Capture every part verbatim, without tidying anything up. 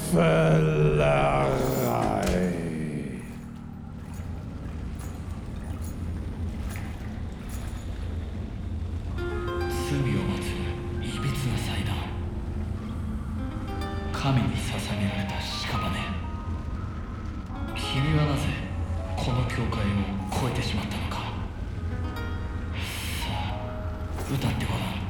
神に捧げられた屍。君はなぜこの境界を越えてしまったのか。さあ、歌ってごらん。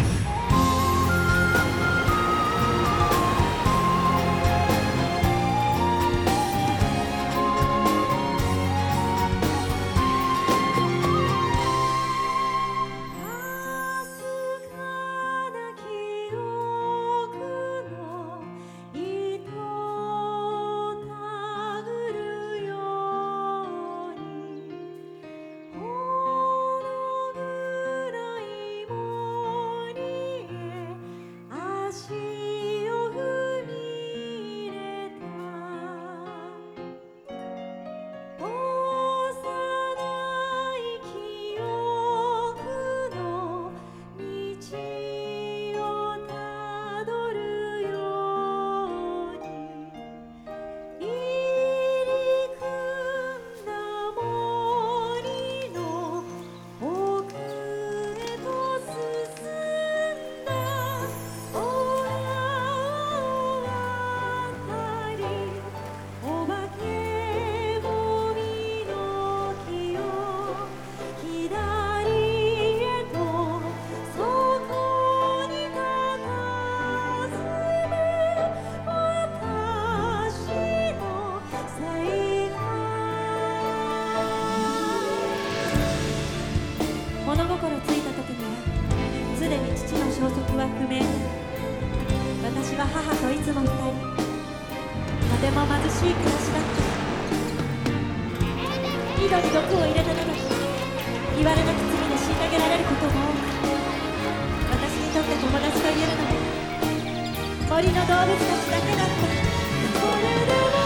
物心ついた時にはすでに父の消息は不明で、私は母といつも二人、とても貧しい暮らしだった。井戸に毒を入れたなど言われなき罪で虐げられることも多く、私にとって友達と言えるのは森の動物たちだけだった。それでも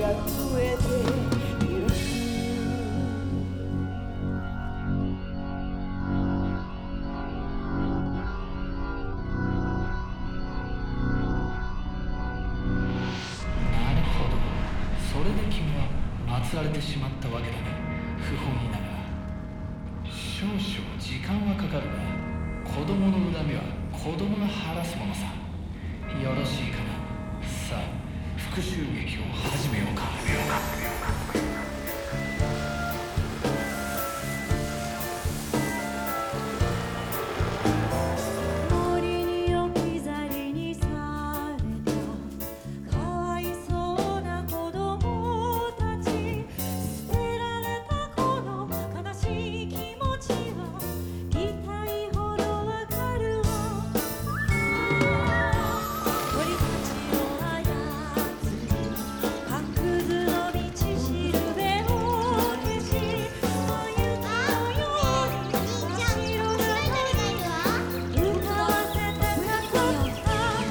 増えてゆくなるほど、それで君は祀られてしまったわけだね。不本意ながら少々時間はかかるが、子供の恨みは子供が晴らすものさ。よろしいかな。さあ、復讐劇を始めようか。 森に置き去りにされたかわいそうな子供たち、捨てられたこの悲しい気持ちは痛いほどわかるわ。鳥たちを操る白屑の道しるべを消し、眉のように真っ白な歌わせてたかった。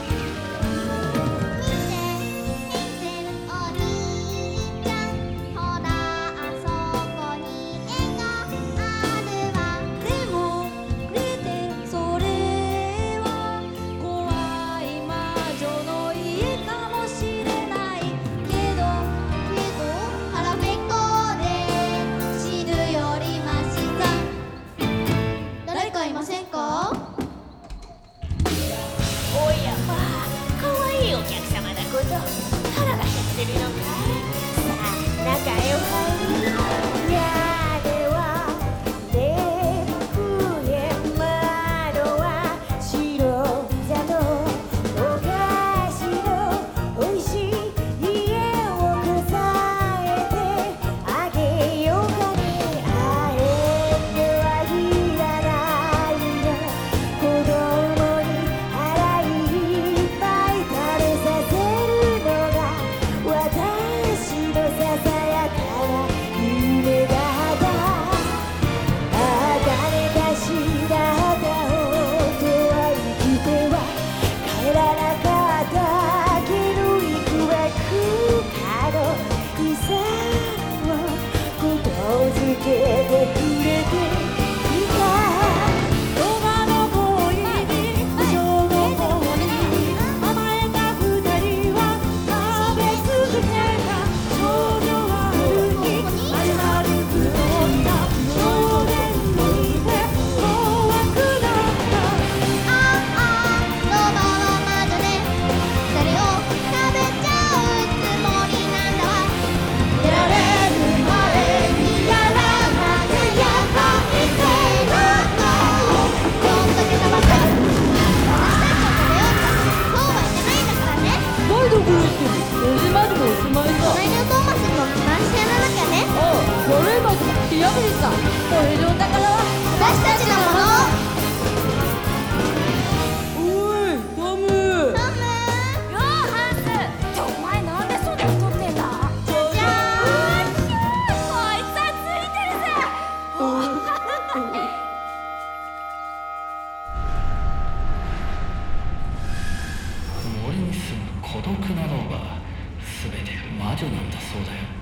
でも見て、それは怖い魔女の家かもしれないけど、 腹ペコで死ぬよりマシさ。誰かいませんか？ おやまあ、かわいいお客様だこと。腹が減ってるのかい？さあ、中へお入り。屋根はで増え、窓は白砂糖、お菓子のおいしい家をこさえてあげようかね。あえてはいらないの、子供に腹いっぱい食べさせるのが私のささやかな夢だった。あがれたしだった夫は生きては帰らなかったけど、いくらくかの遺産をことづけてくれていた。 動画の恋に無情の恋に甘えた二人は食べ続けた。少女はある日丸々太った少年に見て怖くなった。 ああ、ロバは魔女でそれを食べちゃうつもりなんだわ。出られる前にやらなきゃやばいせいなの。こんだけ食べたら私たちを食べようか、そうはいけないんだからね。 どいどくってよじまでもおしまいさ。 隣のトーマスにも自慢してやらなきゃね。 ああ、悪い魔女が火破りさ。これのお宝は私たちのもの。 おいトム。 トムようハンス、ちょお前なんでそんな太ってんだ？ じゃじゃーん。 こいつはついてるぜ。 森に住む孤独な老婆、全て魔女なんだそうだよ。